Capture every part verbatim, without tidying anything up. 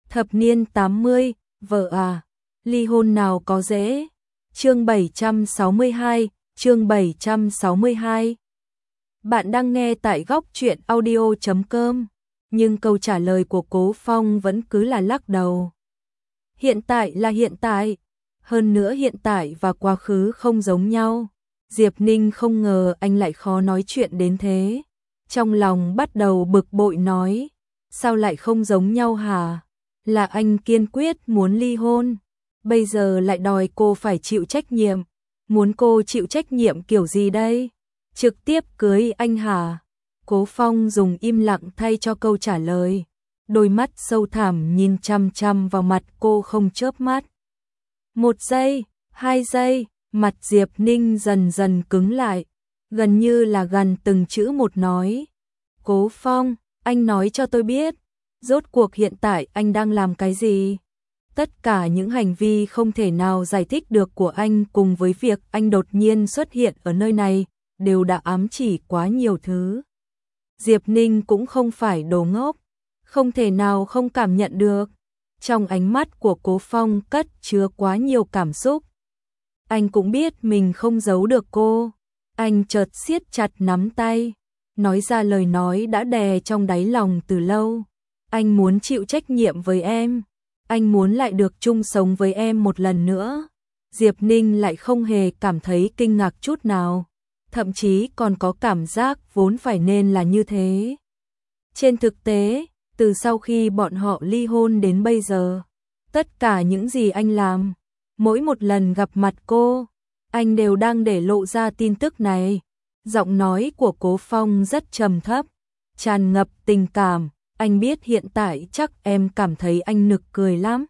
Thập niên tám mươi, vợ à, ly hôn nào có dễ. Chương bảy trăm sáu mươi hai, chương bảy trăm sáu mươi hai. Bạn đang nghe tại góc truyện audio chấm com, nhưng câu trả lời của Cố Phong vẫn cứ là lắc đầu. Hiện tại là hiện tại, hơn nữa hiện tại và quá khứ không giống nhau. Diệp Ninh không ngờ anh lại khó nói chuyện đến thế. Trong lòng bắt đầu bực bội nói, sao lại không giống nhau hả? Là anh kiên quyết muốn ly hôn, bây giờ lại đòi cô phải chịu trách nhiệm. Muốn cô chịu trách nhiệm kiểu gì đây? Trực tiếp cưới anh hả? Cố Phong dùng im lặng thay cho câu trả lời. Đôi mắt sâu thẳm nhìn chăm chăm vào mặt cô không chớp mắt. Một giây, hai giây, mặt Diệp Ninh dần dần cứng lại, gần như là gần từng chữ một nói. Cố Phong, anh nói cho tôi biết, rốt cuộc hiện tại anh đang làm cái gì? Tất cả những hành vi không thể nào giải thích được của anh cùng với việc anh đột nhiên xuất hiện ở nơi này, đều đã ám chỉ quá nhiều thứ. Diệp Ninh cũng không phải đồ ngốc, không thể nào không cảm nhận được. Trong ánh mắt của Cố Phong cất chứa quá nhiều cảm xúc. Anh cũng biết mình không giấu được cô. Anh chợt siết chặt nắm tay, nói ra lời nói đã đè trong đáy lòng từ lâu. Anh muốn chịu trách nhiệm với em. Anh muốn lại được chung sống với em một lần nữa. Diệp Ninh lại không hề cảm thấy kinh ngạc chút nào. Thậm chí còn có cảm giác vốn phải nên là như thế. Trên thực tế, từ sau khi bọn họ ly hôn đến bây giờ, tất cả những gì anh làm, mỗi một lần gặp mặt cô, anh đều đang để lộ ra tin tức này. Giọng nói của Cố Phong rất trầm thấp, tràn ngập tình cảm. Anh biết hiện tại chắc em cảm thấy anh nực cười lắm.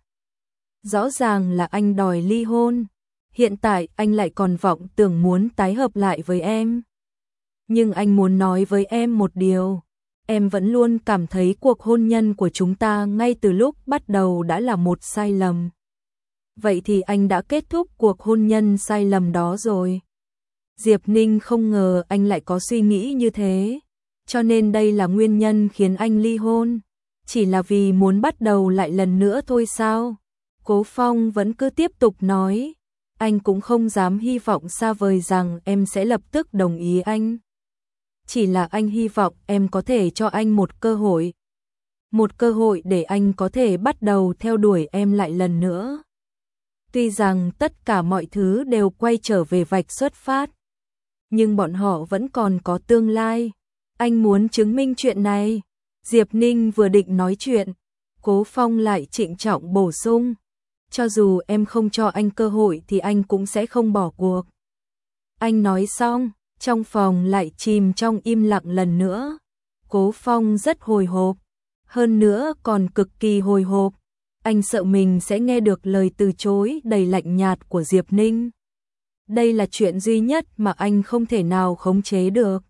Rõ ràng là anh đòi ly hôn, hiện tại anh lại còn vọng tưởng muốn tái hợp lại với em. Nhưng anh muốn nói với em một điều, em vẫn luôn cảm thấy cuộc hôn nhân của chúng ta ngay từ lúc bắt đầu đã là một sai lầm. Vậy thì anh đã kết thúc cuộc hôn nhân sai lầm đó rồi. Diệp Ninh không ngờ anh lại có suy nghĩ như thế. Cho nên đây là nguyên nhân khiến anh ly hôn, chỉ là vì muốn bắt đầu lại lần nữa thôi sao? Cố Phong vẫn cứ tiếp tục nói, anh cũng không dám hy vọng xa vời rằng em sẽ lập tức đồng ý anh. Chỉ là anh hy vọng em có thể cho anh một cơ hội. Một cơ hội để anh có thể bắt đầu theo đuổi em lại lần nữa. Tuy rằng tất cả mọi thứ đều quay trở về vạch xuất phát, nhưng bọn họ vẫn còn có tương lai. Anh muốn chứng minh chuyện này. Diệp Ninh vừa định nói chuyện, Cố Phong lại trịnh trọng bổ sung, cho dù em không cho anh cơ hội thì anh cũng sẽ không bỏ cuộc. Anh nói xong, trong phòng lại chìm trong im lặng lần nữa. Cố Phong rất hồi hộp, hơn nữa còn cực kỳ hồi hộp. Anh sợ mình sẽ nghe được lời từ chối đầy lạnh nhạt của Diệp Ninh. Đây là chuyện duy nhất mà anh không thể nào khống chế được.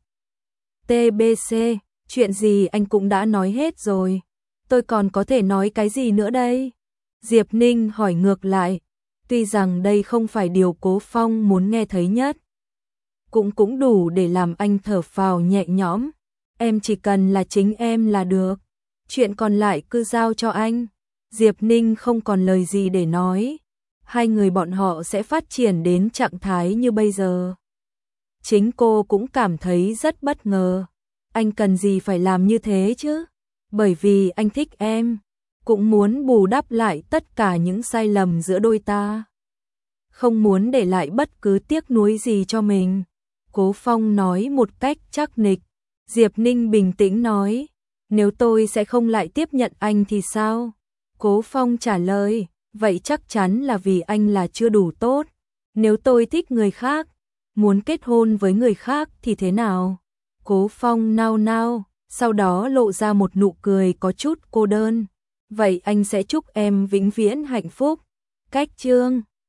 tê bê xê, chuyện gì anh cũng đã nói hết rồi. Tôi còn có thể nói cái gì nữa đây? Diệp Ninh hỏi ngược lại. Tuy rằng đây không phải điều Cố Phong muốn nghe thấy nhất, cũng cũng đủ để làm anh thở phào nhẹ nhõm. Em chỉ cần là chính em là được. Chuyện còn lại cứ giao cho anh. Diệp Ninh không còn lời gì để nói. Hai người bọn họ sẽ phát triển đến trạng thái như bây giờ. Chính cô cũng cảm thấy rất bất ngờ. Anh cần gì phải làm như thế chứ? Bởi vì anh thích em, cũng muốn bù đắp lại tất cả những sai lầm giữa đôi ta. Không muốn để lại bất cứ tiếc nuối gì cho mình. Cố Phong nói một cách chắc nịch. Diệp Ninh bình tĩnh nói, nếu tôi sẽ không lại tiếp nhận anh thì sao? Cố Phong trả lời, vậy chắc chắn là vì anh là chưa đủ tốt. Nếu tôi thích người khác, muốn kết hôn với người khác thì thế nào? Cố Phong nao nao, sau đó lộ ra một nụ cười có chút cô đơn. Vậy anh sẽ chúc em vĩnh viễn hạnh phúc. Cách chương